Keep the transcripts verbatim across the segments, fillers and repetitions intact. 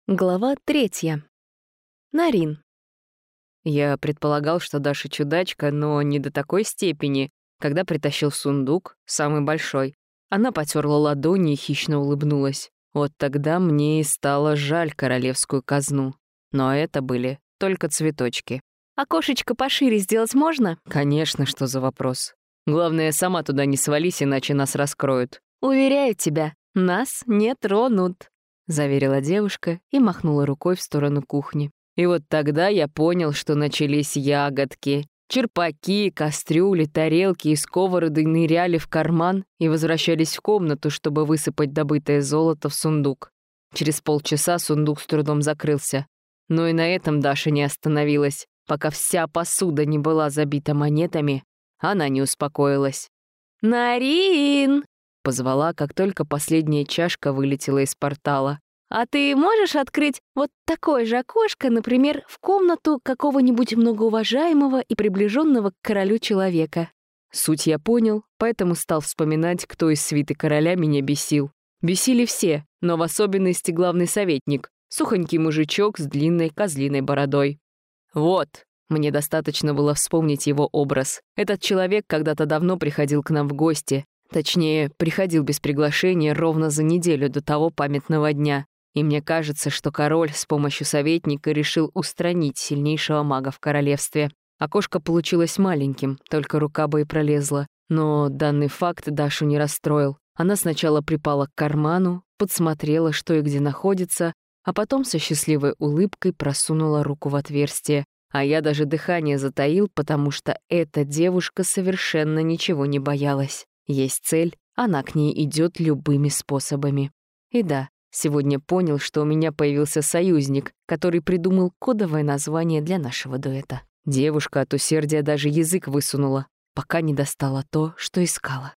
Глава третья. Нарин. Я предполагал, что Даша чудачка, но не до такой степени. Когда притащил сундук, самый большой, она потерла ладони и хищно улыбнулась. Вот тогда мне и стало жаль королевскую казну. Но это были только цветочки. Окошечко пошире сделать можно? Конечно, что за вопрос. Главное, сама туда не свались, иначе нас раскроют. Уверяю тебя, нас не тронут. — заверила девушка и махнула рукой в сторону кухни. И вот тогда я понял, что начались ягодки. Черпаки, кастрюли, тарелки и сковороды ныряли в карман и возвращались в комнату, чтобы высыпать добытое золото в сундук. Через полчаса сундук с трудом закрылся. Но и на этом Даша не остановилась. Пока вся посуда не была забита монетами, она не успокоилась. «Нарин!» — позвала, как только последняя чашка вылетела из портала. «А ты можешь открыть вот такое же окошко, например, в комнату какого-нибудь многоуважаемого и приближенного к королю человека?» Суть я понял, поэтому стал вспоминать, кто из свиты короля меня бесил. Бесили все, но в особенности главный советник, сухонький мужичок с длинной козлиной бородой. Вот, мне достаточно было вспомнить его образ. Этот человек когда-то давно приходил к нам в гости. Точнее, приходил без приглашения ровно за неделю до того памятного дня. И мне кажется, что король с помощью советника решил устранить сильнейшего мага в королевстве. Окошко получилось маленьким, только рука бы и пролезла. Но данный факт Дашу не расстроил. Она сначала припала к карману, подсмотрела, что и где находится, а потом со счастливой улыбкой просунула руку в отверстие. А я даже дыхание затаил, потому что эта девушка совершенно ничего не боялась. Есть цель, она к ней идет любыми способами. И да, сегодня понял, что у меня появился союзник, который придумал кодовое название для нашего дуэта. Девушка от усердия даже язык высунула, пока не достала то, что искала.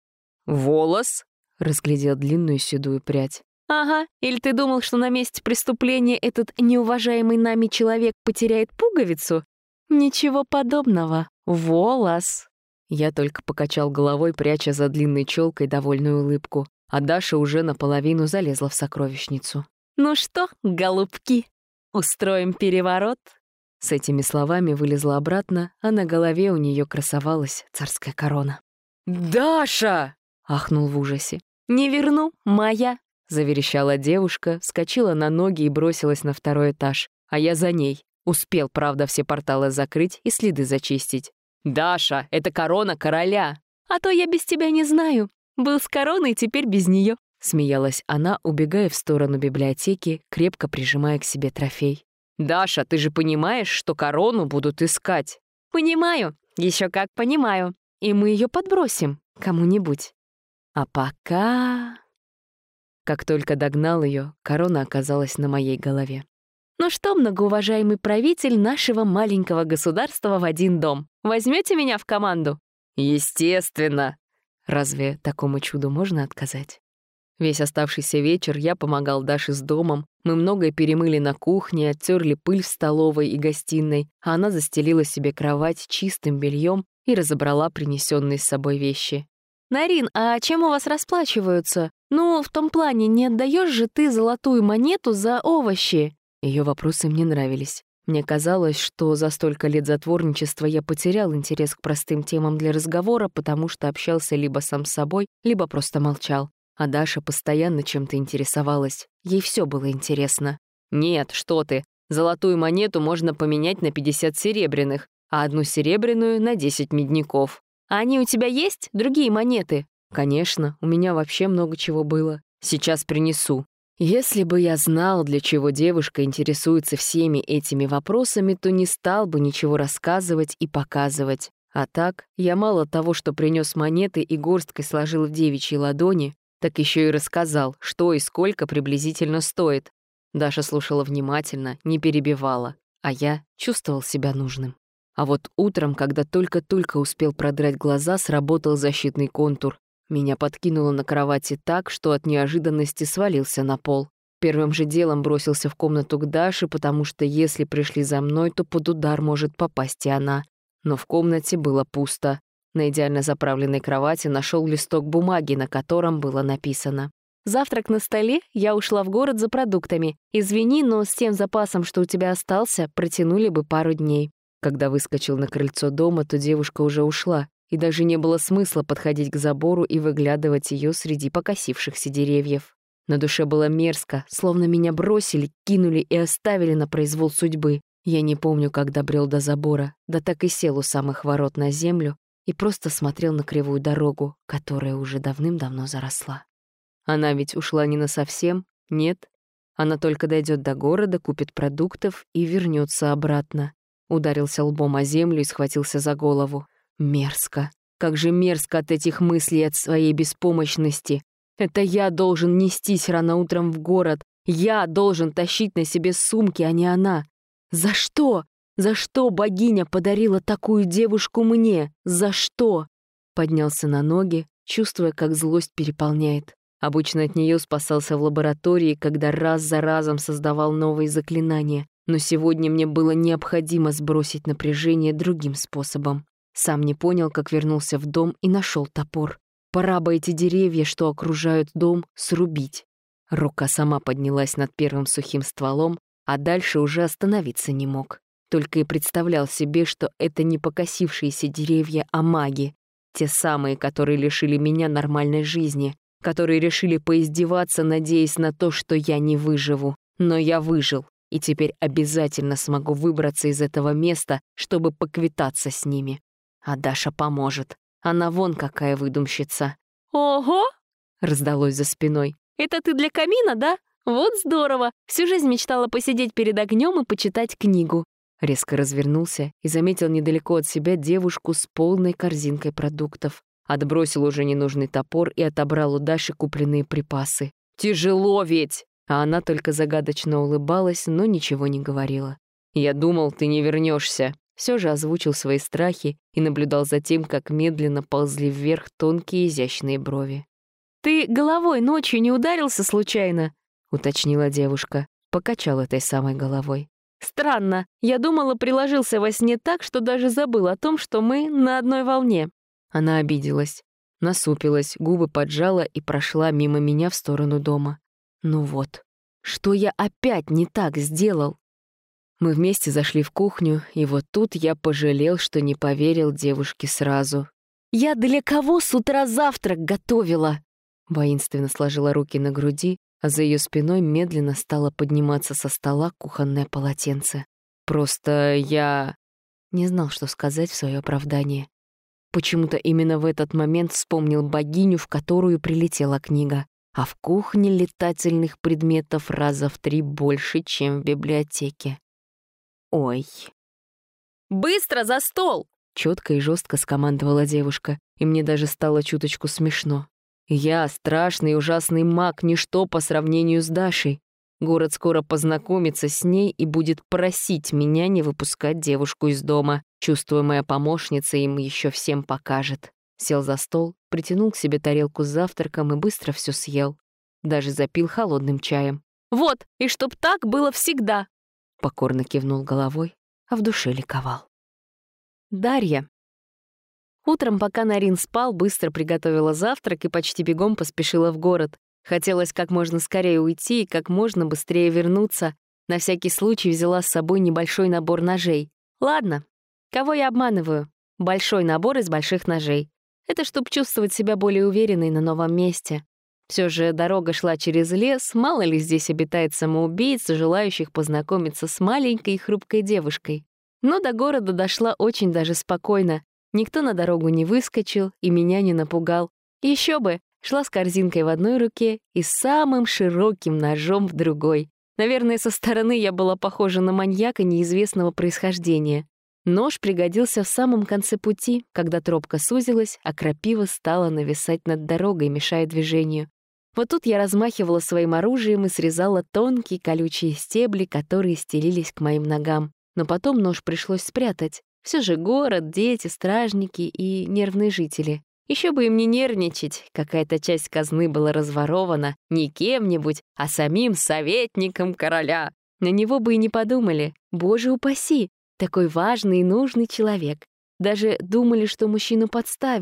«Волос?» — разглядел длинную седую прядь. «Ага, или ты думал, что на месте преступления этот неуважаемый нами человек потеряет пуговицу? Ничего подобного. Волос!» Я только покачал головой, пряча за длинной челкой довольную улыбку, а Даша уже наполовину залезла в сокровищницу. «Ну что, голубки, устроим переворот?» С этими словами вылезла обратно, а на голове у нее красовалась царская корона. «Даша!» — ахнул в ужасе. «Не верну, моя!» — заверещала девушка, вскочила на ноги и бросилась на второй этаж, а я за ней. Успел, правда, все порталы закрыть и следы зачистить. «Даша, это корона короля!» «А то я без тебя не знаю. Был с короной, теперь без нее», — смеялась она, убегая в сторону библиотеки, крепко прижимая к себе трофей. «Даша, ты же понимаешь, что корону будут искать?» «Понимаю, еще как понимаю. И мы ее подбросим кому-нибудь. А пока...» Как только догнал ее, корона оказалась на моей голове. «Ну что, многоуважаемый правитель нашего маленького государства в один дом, возьмете меня в команду?» «Естественно!» Разве такому чуду можно отказать? Весь оставшийся вечер я помогал Даше с домом, мы многое перемыли на кухне, оттерли пыль в столовой и гостиной, а она застелила себе кровать чистым бельем и разобрала принесенные с собой вещи. «Нарин, а чем у вас расплачиваются? Ну, в том плане, не отдаешь же ты золотую монету за овощи?» Ее вопросы мне нравились. Мне казалось, что за столько лет затворничества я потерял интерес к простым темам для разговора, потому что общался либо сам с собой, либо просто молчал. А Даша постоянно чем-то интересовалась. Ей все было интересно. «Нет, что ты. Золотую монету можно поменять на пятьдесят серебряных, а одну серебряную — на десять медников». «А они у тебя есть? Другие монеты?» «Конечно, у меня вообще много чего было. Сейчас принесу». Если бы я знал, для чего девушка интересуется всеми этими вопросами, то не стал бы ничего рассказывать и показывать. А так, я мало того, что принес монеты и горсткой сложил в девичьей ладони, так еще и рассказал, что и сколько приблизительно стоит. Даша слушала внимательно, не перебивала, а я чувствовал себя нужным. А вот утром, когда только-только успел продрать глаза, сработал защитный контур. Меня подкинуло на кровати так, что от неожиданности свалился на пол. Первым же делом бросился в комнату к Даше, потому что если пришли за мной, то под удар может попасть и она. Но в комнате было пусто. На идеально заправленной кровати нашел листок бумаги, на котором было написано: Завтрак на столе, я ушла в город за продуктами. Извини, но с тем запасом, что у тебя остался, протянули бы пару дней». Когда выскочил на крыльцо дома, то девушка уже ушла, и даже не было смысла подходить к забору и выглядывать ее среди покосившихся деревьев. На душе было мерзко, словно меня бросили, кинули и оставили на произвол судьбы. Я не помню, как добрел до забора, да так и сел у самых ворот на землю и просто смотрел на кривую дорогу, которая уже давным-давно заросла. Она ведь ушла не насовсем, нет. Она только дойдет до города, купит продуктов и вернется обратно. Ударился лбом о землю и схватился за голову. Мерзко. Как же мерзко от этих мыслей, от своей беспомощности. Это я должен нестись рано утром в город. Я должен тащить на себе сумки, а не она. За что? За что богиня подарила такую девушку мне? За что? Поднялся на ноги, чувствуя, как злость переполняет. Обычно от нее спасался в лаборатории, когда раз за разом создавал новые заклинания. Но сегодня мне было необходимо сбросить напряжение другим способом. Сам не понял, как вернулся в дом и нашел топор. Пора бы эти деревья, что окружают дом, срубить. Рука сама поднялась над первым сухим стволом, а дальше уже остановиться не мог. Только и представлял себе, что это не покосившиеся деревья, а маги. Те самые, которые лишили меня нормальной жизни, которые решили поиздеваться, надеясь на то, что я не выживу. Но я выжил. И теперь обязательно смогу выбраться из этого места, чтобы поквитаться с ними. А Даша поможет. Она вон какая выдумщица. «Ого!» — раздалось за спиной. «Это ты для камина, да? Вот здорово! Всю жизнь мечтала посидеть перед огнем и почитать книгу». Резко развернулся и заметил недалеко от себя девушку с полной корзинкой продуктов. Отбросил уже ненужный топор и отобрал у Даши купленные припасы. «Тяжело ведь!» А она только загадочно улыбалась, но ничего не говорила. «Я думал, ты не вернешься. Все же озвучил свои страхи и наблюдал за тем, как медленно ползли вверх тонкие изящные брови. «Ты головой ночью не ударился случайно?» — уточнила девушка, покачал этой самой головой. «Странно. Я думала, приложился во сне так, что даже забыл о том, что мы на одной волне». Она обиделась, насупилась, губы поджала и прошла мимо меня в сторону дома. Ну вот, что я опять не так сделал? Мы вместе зашли в кухню, и вот тут я пожалел, что не поверил девушке сразу. «Я для кого с утра завтрак готовила?» Воинственно сложила руки на груди, а за ее спиной медленно стало подниматься со стола кухонное полотенце. Просто я не знал, что сказать в свое оправдание. Почему-то именно в этот момент вспомнил богиню, в которую прилетела книга. А в кухне летательных предметов раза в три больше, чем в библиотеке. Ой. «Быстро за стол!» — четко и жестко скомандовала девушка, и мне даже стало чуточку смешно. Я, страшный и ужасный маг, ничто по сравнению с Дашей. Город скоро познакомится с ней и будет просить меня не выпускать девушку из дома. Чувствуя, моя помощница им еще всем покажет. Сел за стол, притянул к себе тарелку с завтраком и быстро все съел. Даже запил холодным чаем. «Вот, и чтоб так было всегда!» Покорно кивнул головой, а в душе ликовал. Дарья. Утром, пока Нарин спал, быстро приготовила завтрак и почти бегом поспешила в город. Хотелось как можно скорее уйти и как можно быстрее вернуться. На всякий случай взяла с собой небольшой набор ножей. Ладно, кого я обманываю? Большой набор из больших ножей. Это чтобы чувствовать себя более уверенной на новом месте. Все же дорога шла через лес, мало ли здесь обитает самоубийц, желающих познакомиться с маленькой и хрупкой девушкой. Но до города дошла очень даже спокойно. Никто на дорогу не выскочил и меня не напугал. Еще бы, шла с корзинкой в одной руке и самым широким ножом в другой. Наверное, со стороны я была похожа на маньяка неизвестного происхождения. Нож пригодился в самом конце пути, когда тропка сузилась, а крапива стала нависать над дорогой, мешая движению. Вот тут я размахивала своим оружием и срезала тонкие колючие стебли, которые стелились к моим ногам. Но потом нож пришлось спрятать. Все же город, дети, стражники и нервные жители. Еще бы им не нервничать, какая-то часть казны была разворована не кем-нибудь, а самим советником короля. На него бы и не подумали. Боже упаси! Такой важный и нужный человек. Даже думали, что мужчину подставили,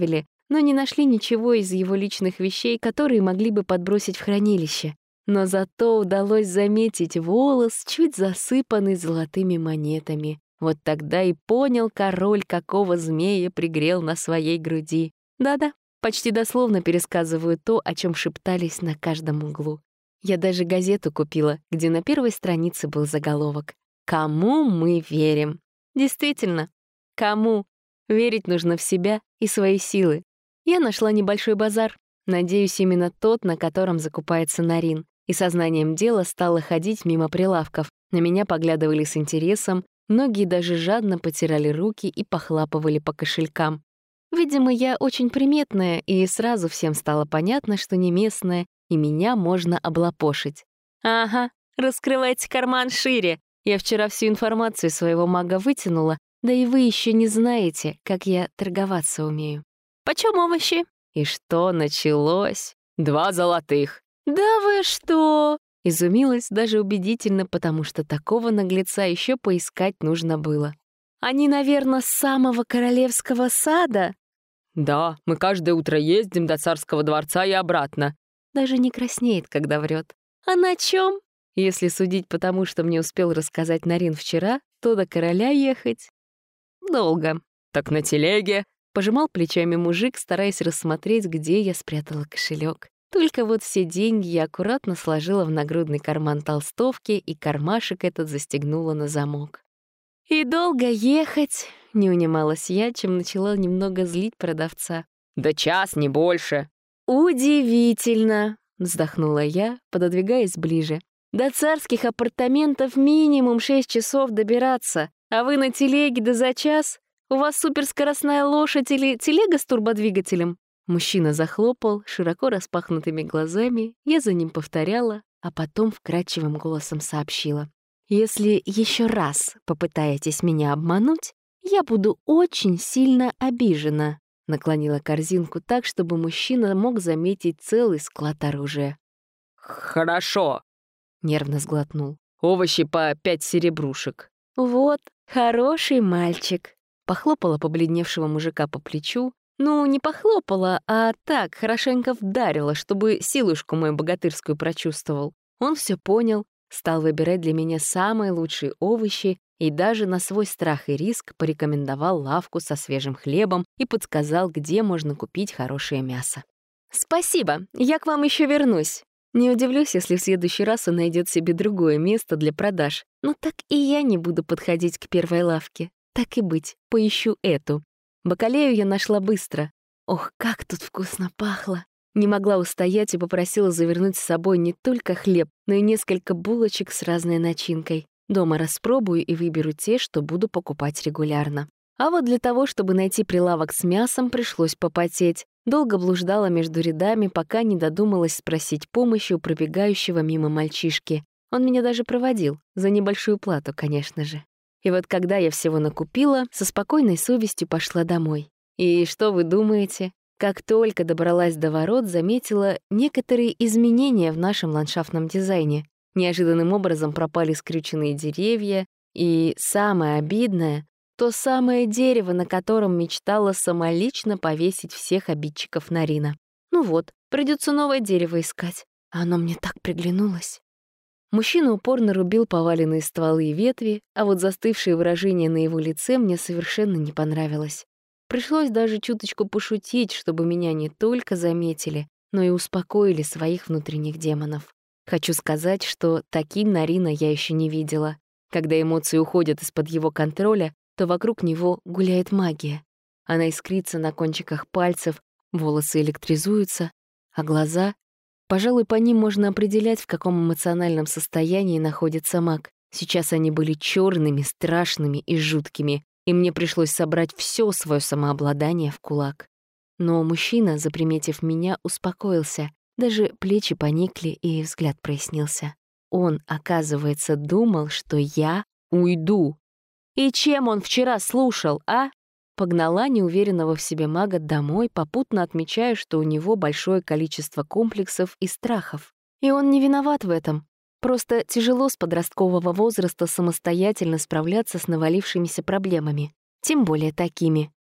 но не нашли ничего из его личных вещей, которые могли бы подбросить в хранилище. Но зато удалось заметить волос, чуть засыпанный золотыми монетами. Вот тогда и понял король, какого змея пригрел на своей груди. Да-да, почти дословно пересказываю то, о чем шептались на каждом углу. Я даже газету купила, где на первой странице был заголовок «Кому мы верим?». Действительно, кому? Верить нужно в себя и свои силы. Я нашла небольшой базар, надеюсь, именно тот, на котором закупается Нарин, и сознанием дела стала ходить мимо прилавков. На меня поглядывали с интересом, многие даже жадно потирали руки и похлапывали по кошелькам. Видимо, я очень приметная, и сразу всем стало понятно, что не местная, и меня можно облапошить. «Ага, раскрывайте карман шире. Я вчера всю информацию своего мага вытянула, да и вы еще не знаете, как я торговаться умею. Почем овощи?» И что началось? «Два золотых». «Да вы что?» Изумилась даже убедительно, потому что такого наглеца еще поискать нужно было. «Они, наверное, с самого королевского сада?» «Да, мы каждое утро ездим до царского дворца и обратно». Даже не краснеет, когда врет. «А на чем?» Если судить по тому, что мне успел рассказать Нарин вчера, то до короля ехать долго. «Так на телеге?» Пожимал плечами мужик, стараясь рассмотреть, где я спрятала кошелек. Только вот все деньги я аккуратно сложила в нагрудный карман толстовки, и кармашек этот застегнула на замок. «И долго ехать?» — не унималась я, чем начала немного злить продавца. «Да час, не больше». «Удивительно!» — вздохнула я, пододвигаясь ближе. «До царских апартаментов минимум шесть часов добираться, а вы на телеге да за час? У вас суперскоростная лошадь или телега с турбодвигателем?» Мужчина захлопал широко распахнутыми глазами, я за ним повторяла, а потом вкрадчивым голосом сообщила. «Если еще раз попытаетесь меня обмануть, я буду очень сильно обижена», наклонила корзинку так, чтобы мужчина мог заметить целый склад оружия. «Хорошо», — нервно сглотнул. «Овощи по пять серебрушек». «Вот, хороший мальчик», — похлопала побледневшего мужика по плечу. Ну, не похлопала, а так, хорошенько вдарила, чтобы силушку мою богатырскую прочувствовал. Он все понял, стал выбирать для меня самые лучшие овощи и даже на свой страх и риск порекомендовал лавку со свежим хлебом и подсказал, где можно купить хорошее мясо. «Спасибо, я к вам еще вернусь. Не удивлюсь, если в следующий раз он найдет себе другое место для продаж. Но так и я не буду подходить к первой лавке. Так и быть, поищу эту». Бакалею я нашла быстро. Ох, как тут вкусно пахло! Не могла устоять и попросила завернуть с собой не только хлеб, но и несколько булочек с разной начинкой. Дома распробую и выберу те, что буду покупать регулярно. А вот для того, чтобы найти прилавок с мясом, пришлось попотеть. Долго блуждала между рядами, пока не додумалась спросить помощи у пробегающего мимо мальчишки. Он меня даже проводил, за небольшую плату, конечно же. И вот когда я всего накупила, со спокойной совестью пошла домой. И что вы думаете? Как только добралась до ворот, заметила некоторые изменения в нашем ландшафтном дизайне. Неожиданным образом пропали скрюченные деревья, и самое обидное — то самое дерево, на котором мечтала самолично повесить всех обидчиков Нарина. Ну вот, придется новое дерево искать. А оно мне так приглянулось. Мужчина упорно рубил поваленные стволы и ветви, а вот застывшее выражение на его лице мне совершенно не понравилось. Пришлось даже чуточку пошутить, чтобы меня не только заметили, но и успокоили своих внутренних демонов. Хочу сказать, что таким Нарина я еще не видела. Когда эмоции уходят из-под его контроля, то вокруг него гуляет магия. Она искрится на кончиках пальцев, волосы электризуются, а глаза... Пожалуй, по ним можно определять, в каком эмоциональном состоянии находится маг. Сейчас они были черными, страшными и жуткими, и мне пришлось собрать все свое самообладание в кулак. Но мужчина, заприметив меня, успокоился. Даже плечи поникли, и взгляд прояснился. Он, оказывается, думал, что я уйду. И чем он вчера слушал, а? Погнала неуверенного в себе мага домой, попутно отмечая, что у него большое количество комплексов и страхов. И он не виноват в этом. Просто тяжело с подросткового возраста самостоятельно справляться с навалившимися проблемами. Тем более такими.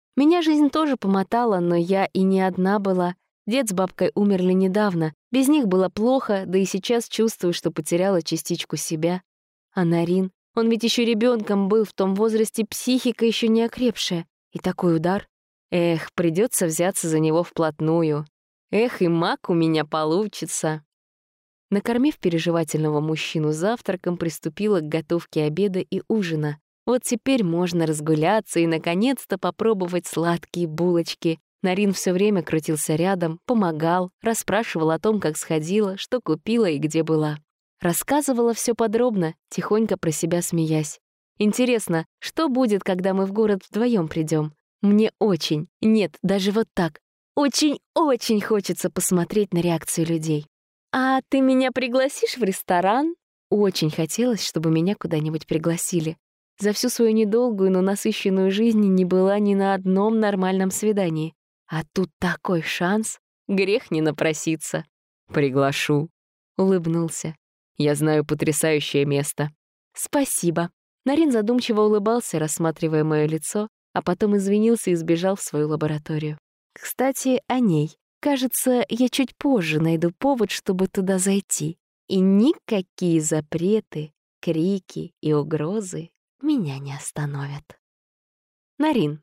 Меня жизнь тоже помотала, но я и не одна была. Дед с бабкой умерли недавно. Без них было плохо, да и сейчас чувствую, что потеряла частичку себя. А Нарин, он ведь еще ребенком был, в том возрасте психика еще не окрепшая. И такой удар. Эх, придется взяться за него вплотную. Эх, и маг у меня получится. Накормив переживательного мужчину завтраком, приступила к готовке обеда и ужина. Вот теперь можно разгуляться и, наконец-то, попробовать сладкие булочки. Нарин все время крутился рядом, помогал, расспрашивал о том, как сходила, что купила и где была. Рассказывала все подробно, тихонько про себя смеясь. Интересно, что будет, когда мы в город вдвоем придем? Мне очень, нет, даже вот так, очень-очень хочется посмотреть на реакцию людей. «А ты меня пригласишь в ресторан?» Очень хотелось, чтобы меня куда-нибудь пригласили. За всю свою недолгую, но насыщенную жизнь не была ни на одном нормальном свидании. А тут такой шанс, грех не напроситься. «Приглашу», — улыбнулся. «Я знаю потрясающее место». «Спасибо». Нарин задумчиво улыбался, рассматривая мое лицо, а потом извинился и сбежал в свою лабораторию. Кстати, о ней. Кажется, я чуть позже найду повод, чтобы туда зайти. И никакие запреты, крики и угрозы меня не остановят. Нарин.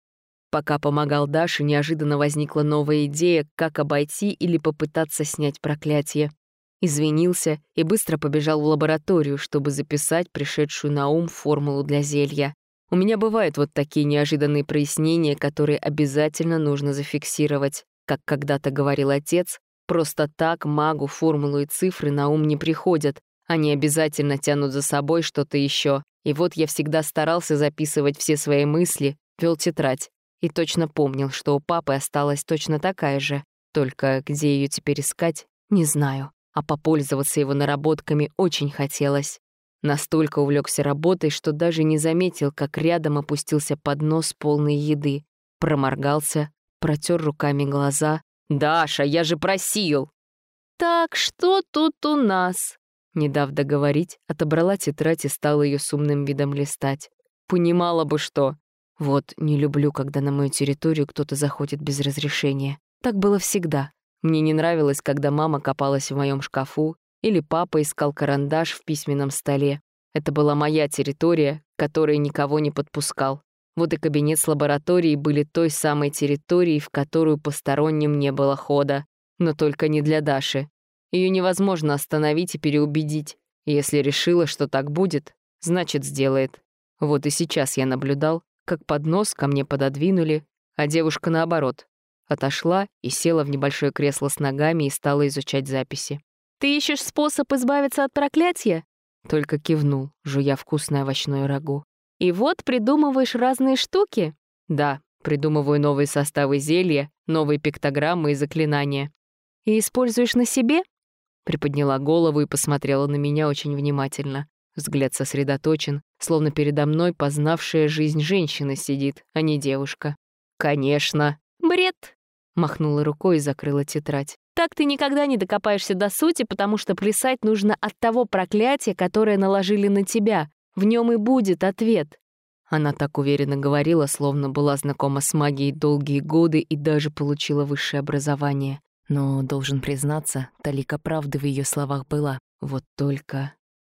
Пока помогал Даше, неожиданно возникла новая идея, как обойти или попытаться снять проклятие. Извинился и быстро побежал в лабораторию, чтобы записать пришедшую на ум формулу для зелья. У меня бывают вот такие неожиданные прояснения, которые обязательно нужно зафиксировать. Как когда-то говорил отец, просто так магу формулу и цифры на ум не приходят. Они обязательно тянут за собой что-то еще. И вот я всегда старался записывать все свои мысли, вел тетрадь. И точно помнил, что у папы осталась точно такая же. Только где ее теперь искать, не знаю. А попользоваться его наработками очень хотелось. Настолько увлекся работой, что даже не заметил, как рядом опустился поднос полный еды. Проморгался, протер руками глаза. «Даша, я же просил!» «Так, что тут у нас?» Не дав договорить, отобрала тетрадь и стала ее с умным видом листать. Понимала бы, что... Вот, не люблю, когда на мою территорию кто-то заходит без разрешения. Так было всегда. Мне не нравилось, когда мама копалась в моем шкафу или папа искал карандаш в письменном столе. Это была моя территория, к которой никого не подпускал. Вот и кабинет с лабораторией были той самой территорией, в которую посторонним не было хода. Но только не для Даши. Ее невозможно остановить и переубедить. Если решила, что так будет, значит, сделает. Вот и сейчас я наблюдал, как поднос ко мне пододвинули, а девушка, наоборот, отошла и села в небольшое кресло с ногами и стала изучать записи. «Ты ищешь способ избавиться от проклятия?» Только кивнул, жуя вкусное овощное рагу. «И вот придумываешь разные штуки?» «Да, придумываю новые составы зелья, новые пиктограммы и заклинания». «И используешь на себе?» Приподняла голову и посмотрела на меня очень внимательно. Взгляд сосредоточен, словно передо мной познавшая жизнь женщина сидит, а не девушка. «Конечно». «Бред!» — махнула рукой и закрыла тетрадь. «Так ты никогда не докопаешься до сути, потому что плясать нужно от того проклятия, которое наложили на тебя. В нем и будет ответ». Она так уверенно говорила, словно была знакома с магией долгие годы и даже получила высшее образование. Но, должен признаться, талика правды в ее словах была. Вот только...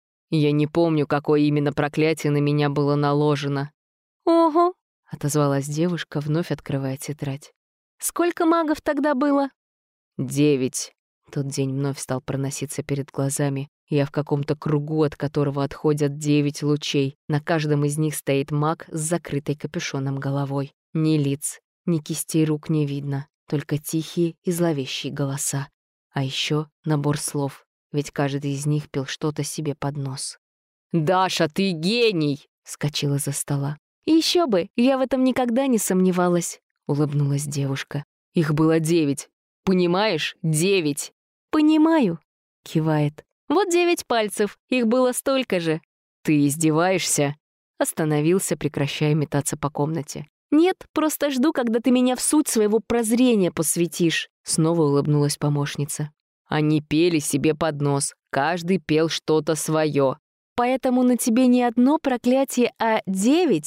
Я не помню, какое именно проклятие на меня было наложено. «Ого!» — отозвалась девушка, вновь открывая тетрадь. «Сколько магов тогда было?» «Девять». Тот день вновь стал проноситься перед глазами. Я в каком-то кругу, от которого отходят девять лучей. На каждом из них стоит маг с закрытой капюшоном головой. Ни лиц, ни кистей рук не видно, только тихие и зловещие голоса. А еще набор слов, ведь каждый из них пел что-то себе под нос. «Даша, ты гений!» — вскочила за стола. «Еще бы, я в этом никогда не сомневалась», — улыбнулась девушка. «Их было девять. Понимаешь? Девять!» «Понимаю», — кивает. «Вот девять пальцев, их было столько же». «Ты издеваешься?» Остановился, прекращая метаться по комнате. «Нет, просто жду, когда ты меня в суть своего прозрения посвятишь», — снова улыбнулась помощница. Они пели себе под нос, каждый пел что-то свое. «Поэтому на тебе не одно проклятие, а девять?»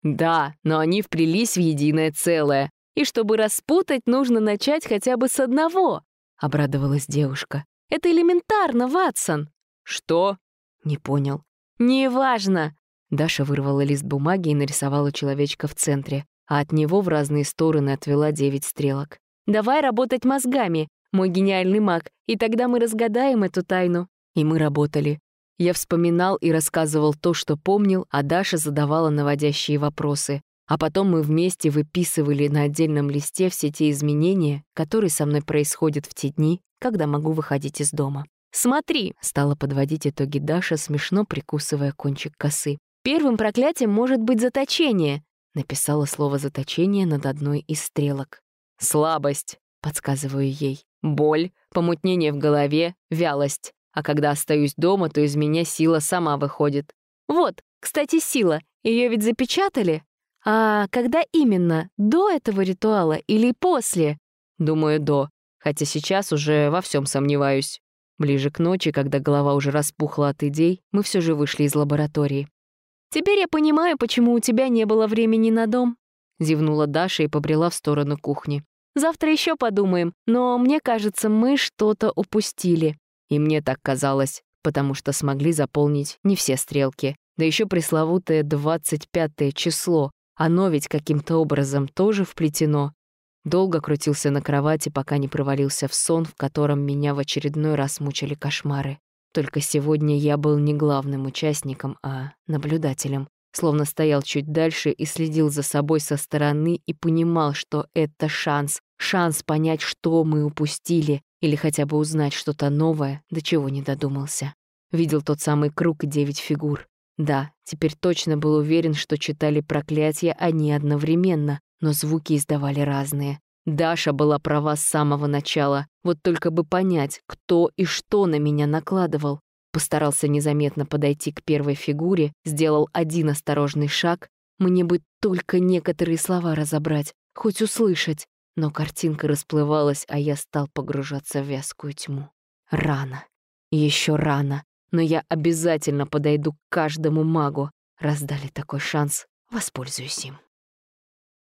Да, но они вплелись в единое целое. И чтобы распутать, нужно начать хотя бы с одного, — обрадовалась девушка. Это элементарно, Ватсон. Что? Не понял. Неважно. Даша вырвала лист бумаги и нарисовала человечка в центре, а от него в разные стороны отвела девять стрелок. Давай работать мозгами, мой гениальный маг, и тогда мы разгадаем эту тайну. И мы работали. Я вспоминал и рассказывал то, что помнил, а Даша задавала наводящие вопросы. А потом мы вместе выписывали на отдельном листе все те изменения, которые со мной происходят в те дни, когда могу выходить из дома. «Смотри», — стала подводить итоги Даша, смешно прикусывая кончик косы. «Первым проклятием может быть заточение», — написала слово «заточение» над одной из стрелок. «Слабость», — подсказываю ей. «Боль, помутнение в голове, вялость. А когда остаюсь дома, то из меня сила сама выходит». «Вот, кстати, сила. Ее ведь запечатали?» «А когда именно? До этого ритуала или после?» «Думаю, до. Хотя сейчас уже во всем сомневаюсь». Ближе к ночи, когда голова уже распухла от идей, мы все же вышли из лаборатории. «Теперь я понимаю, почему у тебя не было времени на дом», — зевнула Даша и побрела в сторону кухни. «Завтра еще подумаем, но мне кажется, мы что-то упустили». И мне так казалось, потому что смогли заполнить не все стрелки. Да еще пресловутое двадцать пятое число. Оно ведь каким-то образом тоже вплетено. Долго крутился на кровати, пока не провалился в сон, в котором меня в очередной раз мучили кошмары. Только сегодня я был не главным участником, а наблюдателем. Словно стоял чуть дальше и следил за собой со стороны и понимал, что это шанс. Шанс понять, что мы упустили, или хотя бы узнать что-то новое, до чего не додумался. Видел тот самый круг и девять фигур. Да, теперь точно был уверен, что читали проклятия они одновременно, но звуки издавали разные. Даша была права с самого начала, вот только бы понять, кто и что на меня накладывал. Постарался незаметно подойти к первой фигуре, сделал один осторожный шаг. Мне бы только некоторые слова разобрать, хоть услышать. Но картинка расплывалась, а я стал погружаться в вязкую тьму. Рано. Еще рано. Но я обязательно подойду к каждому магу. Раз дали такой шанс, воспользуюсь им.